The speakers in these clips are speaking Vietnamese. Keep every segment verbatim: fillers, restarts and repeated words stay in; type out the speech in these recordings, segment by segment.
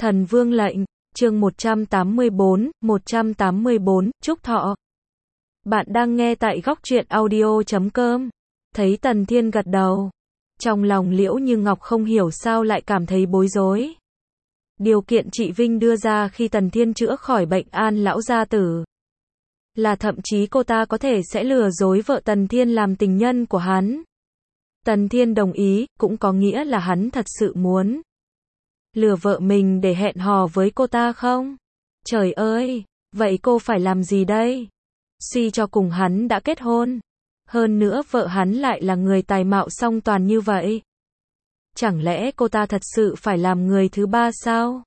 Thần Vương lệnh, chương một trăm tám mươi bốn, một trăm tám mươi bốn, Trúc Thọ. Bạn đang nghe tại góc truyện audio chấm com. Thấy Tần Thiên gật đầu. Trong lòng Liễu Như Ngọc không hiểu sao lại cảm thấy bối rối. Điều kiện chị Vinh đưa ra khi Tần Thiên chữa khỏi bệnh An lão gia tử là thậm chí cô ta có thể sẽ lừa dối vợ Tần Thiên làm tình nhân của hắn. Tần Thiên đồng ý, cũng có nghĩa là hắn thật sự muốn lừa vợ mình để hẹn hò với cô ta không? Trời ơi, vậy cô phải làm gì đây? Suy cho cùng hắn đã kết hôn. Hơn nữa vợ hắn lại là người tài mạo song toàn như vậy. Chẳng lẽ cô ta thật sự phải làm người thứ ba sao?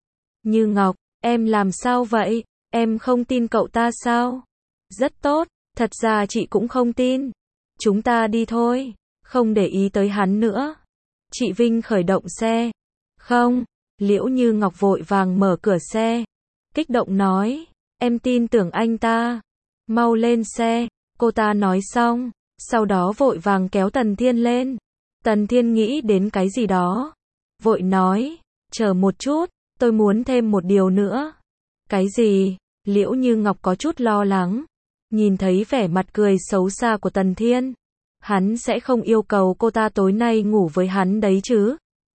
Như Ngọc, em làm sao vậy? Em không tin cậu ta sao? Rất tốt, thật ra chị cũng không tin. Chúng ta đi thôi, không để ý tới hắn nữa. Chị Vinh khởi động xe. Không, Liễu Như Ngọc vội vàng mở cửa xe. Kích động nói, em tin tưởng anh ta. Mau lên xe, cô ta nói xong. Sau đó vội vàng kéo Tần Thiên lên. Tần Thiên nghĩ đến cái gì đó. Vội nói, chờ một chút, tôi muốn thêm một điều nữa. Cái gì? Liễu Như Ngọc có chút lo lắng. Nhìn thấy vẻ mặt cười xấu xa của Tần Thiên. Hắn sẽ không yêu cầu cô ta tối nay ngủ với hắn đấy chứ?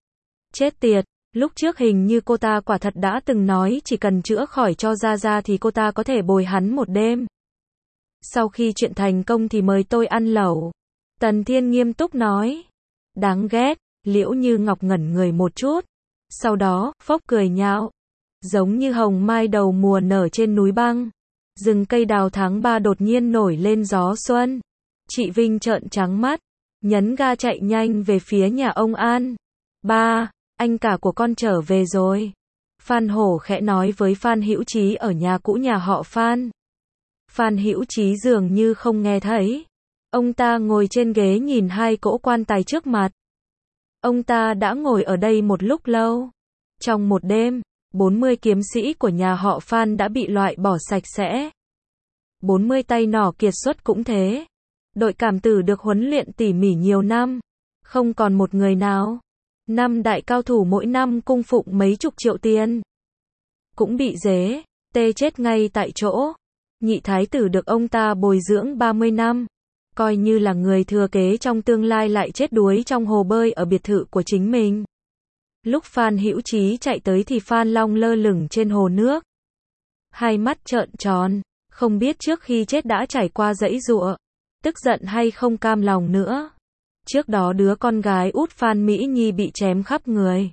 Chết tiệt, lúc trước hình như cô ta quả thật đã từng nói chỉ cần chữa khỏi cho Gia Gia thì cô ta có thể bồi hắn một đêm. Sau khi chuyện thành công thì mời tôi ăn lẩu. Tần Thiên nghiêm túc nói. Đáng ghét, Liễu Như Ngọc ngẩn người một chút. Sau đó, phốc cười nhạo. Giống như hồng mai đầu mùa nở trên núi băng. Rừng cây đào tháng ba đột nhiên nổi lên gió xuân. Chị Vinh trợn trắng mắt. Nhấn ga chạy nhanh về phía nhà ông An. Ba, anh cả của con trở về rồi. Phan Hổ khẽ nói với Phan Hữu Chí ở nhà cũ nhà họ Phan. Phan Hữu Chí dường như không nghe thấy. Ông ta ngồi trên ghế nhìn hai cỗ quan tài trước mặt. Ông ta đã ngồi ở đây một lúc lâu. Trong một đêm, bốn mươi kiếm sĩ của nhà họ Phan đã bị loại bỏ sạch sẽ. bốn mươi tay nỏ kiệt xuất cũng thế. Đội cảm tử được huấn luyện tỉ mỉ nhiều năm. Không còn một người nào. Năm đại cao thủ mỗi năm cung phụng mấy chục triệu tiền. Cũng bị dế, tê chết ngay tại chỗ. Nhị thái tử được ông ta bồi dưỡng ba mươi năm. Coi như là người thừa kế trong tương lai lại chết đuối trong hồ bơi ở biệt thự của chính mình. Lúc Phan Hữu Chí chạy tới thì Phan Long lơ lửng trên hồ nước. Hai mắt trợn tròn, không biết trước khi chết đã trải qua giãy giụa, tức giận hay không cam lòng nữa. Trước đó đứa con gái út Phan Mỹ Nhi bị chém khắp người.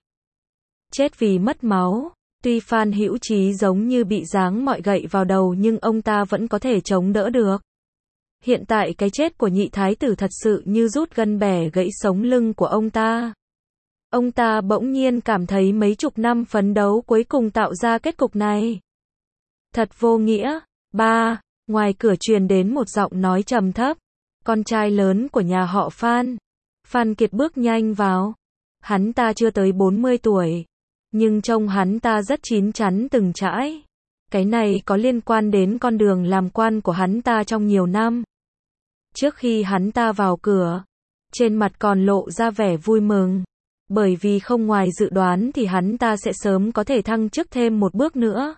Chết vì mất máu. Tuy Phan Hữu Chí giống như bị giáng mọi gậy vào đầu nhưng ông ta vẫn có thể chống đỡ được. Hiện tại cái chết của nhị thái tử thật sự như rút gân bẻ gãy sống lưng của ông ta. Ông ta bỗng nhiên cảm thấy mấy chục năm phấn đấu cuối cùng tạo ra kết cục này. Thật vô nghĩa. Ba, ngoài cửa truyền đến một giọng nói trầm thấp. Con trai lớn của nhà họ Phan. Phan Kiệt bước nhanh vào. Hắn ta chưa tới bốn mươi tuổi. Nhưng trông hắn ta rất chín chắn từng trải. Cái này có liên quan đến con đường làm quan của hắn ta trong nhiều năm. Trước khi hắn ta vào cửa, trên mặt còn lộ ra vẻ vui mừng. Bởi vì không ngoài dự đoán thì hắn ta sẽ sớm có thể thăng chức thêm một bước nữa.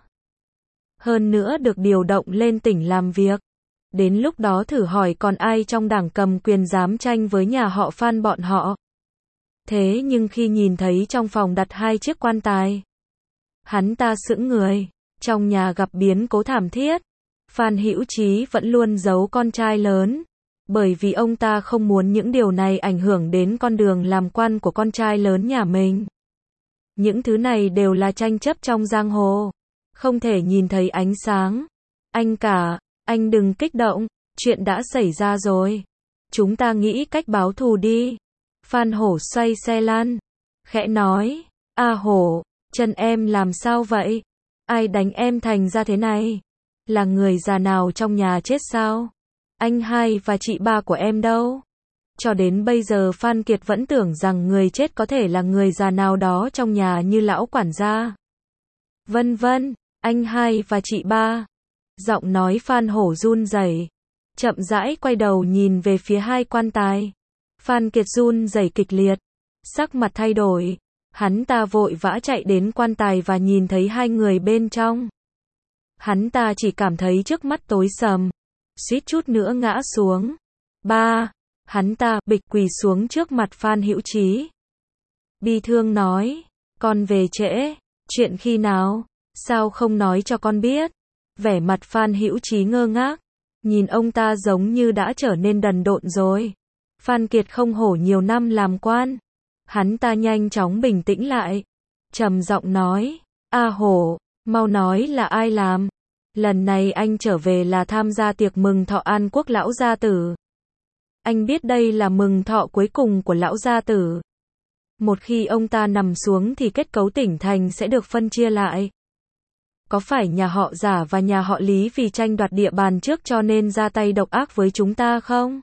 Hơn nữa được điều động lên tỉnh làm việc. Đến lúc đó thử hỏi còn ai trong đảng cầm quyền dám tranh với nhà họ Phan bọn họ. Thế nhưng khi nhìn thấy trong phòng đặt hai chiếc quan tài, hắn ta sững người. Trong nhà gặp biến cố thảm thiết. Phan Hữu Chí vẫn luôn giấu con trai lớn. Bởi vì ông ta không muốn những điều này ảnh hưởng đến con đường làm quan của con trai lớn nhà mình. Những thứ này đều là tranh chấp trong giang hồ. Không thể nhìn thấy ánh sáng. Anh cả, anh đừng kích động. Chuyện đã xảy ra rồi. Chúng ta nghĩ cách báo thù đi. Phan Hổ xoay xe lăn. Khẽ nói. A Hổ, chân em làm sao vậy? Ai đánh em thành ra thế này? Là người già nào trong nhà chết sao? Anh hai và chị ba của em đâu? Cho đến bây giờ Phan Kiệt vẫn tưởng rằng người chết có thể là người già nào đó trong nhà như lão quản gia. Vân vân, anh hai và chị ba. Giọng nói Phan Hổ run rẩy, chậm rãi quay đầu nhìn về phía hai quan tài. Phan Kiệt run rẩy kịch liệt, sắc mặt thay đổi. Hắn ta vội vã chạy đến quan tài và nhìn thấy hai người bên trong. Hắn ta chỉ cảm thấy trước mắt tối sầm, suýt chút nữa ngã xuống. Ba, hắn ta bịch quỳ xuống trước mặt Phan Hữu Chí. Bi thương nói, con về trễ, chuyện khi nào, sao không nói cho con biết? Vẻ mặt Phan Hữu Chí ngơ ngác, nhìn ông ta giống như đã trở nên đần độn rồi. Phan Kiệt không hổ nhiều năm làm quan. Hắn ta nhanh chóng bình tĩnh lại, trầm giọng nói, A Hổ, mau nói là ai làm. Lần này anh trở về là tham gia tiệc mừng thọ An Quốc lão gia tử. Anh biết đây là mừng thọ cuối cùng của lão gia tử. Một khi ông ta nằm xuống thì kết cấu tỉnh thành sẽ được phân chia lại. Có phải nhà họ Giả và nhà họ Lý vì tranh đoạt địa bàn trước cho nên ra tay độc ác với chúng ta không?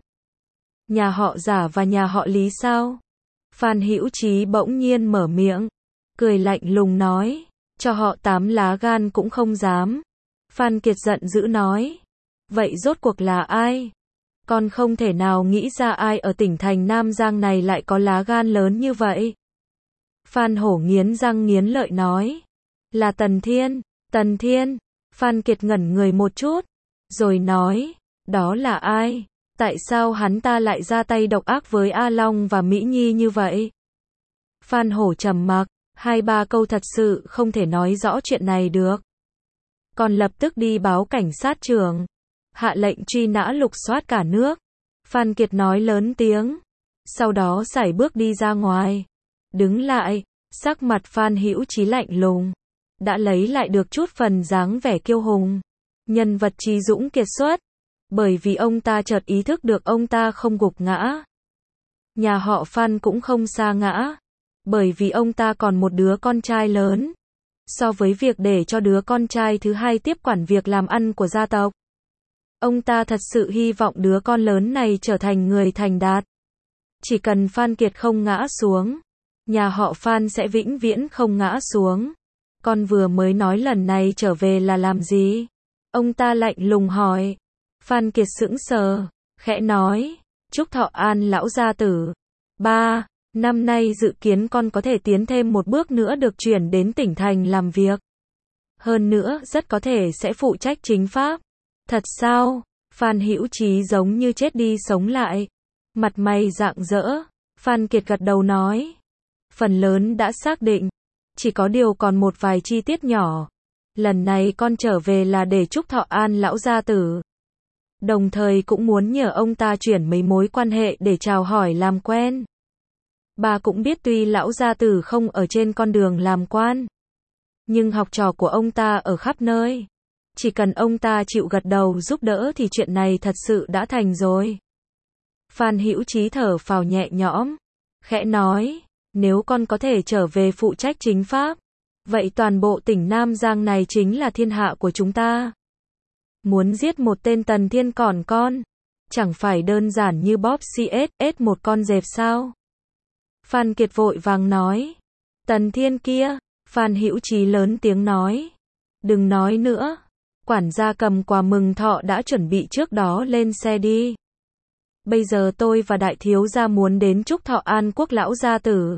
Nhà họ Giả và nhà họ Lý sao? Phan Hữu Chí bỗng nhiên mở miệng, cười lạnh lùng nói, cho họ tám lá gan cũng không dám. Phan Kiệt giận dữ nói, vậy rốt cuộc là ai? Con không thể nào nghĩ ra ai ở tỉnh thành Nam Giang này lại có lá gan lớn như vậy. Phan Hổ nghiến răng nghiến lợi nói, là Tần Thiên. Tần Thiên. Phan Kiệt ngẩn người một chút, rồi nói, đó là ai? Tại sao hắn ta lại ra tay độc ác với A Long và Mỹ Nhi như vậy? Phan Hổ trầm mặc, hai ba câu thật sự không thể nói rõ chuyện này được. Còn lập tức đi báo cảnh sát trưởng, hạ lệnh truy nã lục soát cả nước. Phan Kiệt nói lớn tiếng, sau đó sải bước đi ra ngoài. Đứng lại, sắc mặt Phan Hữu Chí lạnh lùng, đã lấy lại được chút phần dáng vẻ kiêu hùng. Nhân vật trí dũng kiệt xuất, bởi vì ông ta chợt ý thức được ông ta không gục ngã. Nhà họ Phan cũng không sa ngã, bởi vì ông ta còn một đứa con trai lớn. So với việc để cho đứa con trai thứ hai tiếp quản việc làm ăn của gia tộc, ông ta thật sự hy vọng đứa con lớn này trở thành người thành đạt. Chỉ cần Phan Kiệt không ngã xuống, nhà họ Phan sẽ vĩnh viễn không ngã xuống. Con vừa mới nói lần này trở về là làm gì? Ông ta lạnh lùng hỏi. Phan Kiệt sững sờ, khẽ nói, chúc thọ an lão gia tử. Ba, năm nay dự kiến con có thể tiến thêm một bước nữa được chuyển đến tỉnh thành làm việc. Hơn nữa, rất có thể sẽ phụ trách chính pháp. Thật sao? Phan Hữu Chí giống như chết đi sống lại. Mặt mày rạng rỡ. Phan Kiệt gật đầu nói, phần lớn đã xác định, chỉ có điều còn một vài chi tiết nhỏ. Lần này con trở về là để chúc thọ an lão gia tử. Đồng thời cũng muốn nhờ ông ta chuyển mấy mối quan hệ để chào hỏi làm quen. Bà cũng biết tuy lão gia tử không ở trên con đường làm quan, nhưng học trò của ông ta ở khắp nơi. Chỉ cần ông ta chịu gật đầu giúp đỡ thì chuyện này thật sự đã thành rồi. Phan Hữu Chí thở phào nhẹ nhõm, khẽ nói, nếu con có thể trở về phụ trách chính pháp, vậy toàn bộ tỉnh Nam Giang này chính là thiên hạ của chúng ta. Muốn giết một tên Tần Thiên còn con, chẳng phải đơn giản như bóp xê ét ét một con dẹp sao? Phan Kiệt vội vàng nói, Tần Thiên kia. Phan Hữu Chí lớn tiếng nói, đừng nói nữa. Quản gia cầm quà mừng thọ đã chuẩn bị trước đó lên xe đi. Bây giờ tôi và đại thiếu gia muốn đến chúc thọ An Quốc lão gia tử.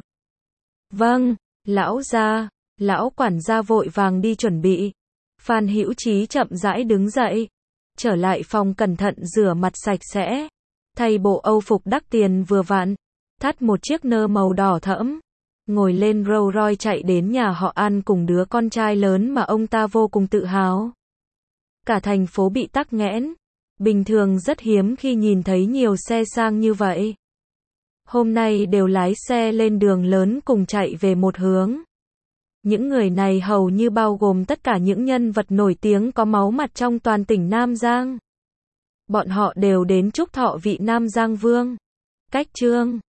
Vâng, lão gia. Lão quản gia vội vàng đi chuẩn bị. Phan Hữu Chí chậm rãi đứng dậy, trở lại phòng cẩn thận rửa mặt sạch sẽ, thay bộ âu phục đắt tiền vừa vặn, thắt một chiếc nơ màu đỏ thẫm, ngồi lên Rolls Royce chạy đến nhà họ An cùng đứa con trai lớn mà ông ta vô cùng tự hào. Cả thành phố bị tắc nghẽn, bình thường rất hiếm khi nhìn thấy nhiều xe sang như vậy. Hôm nay đều lái xe lên đường lớn cùng chạy về một hướng. Những người này hầu như bao gồm tất cả những nhân vật nổi tiếng có máu mặt trong toàn tỉnh Nam Giang. Bọn họ đều đến chúc thọ vị Nam Giang Vương. Cách chương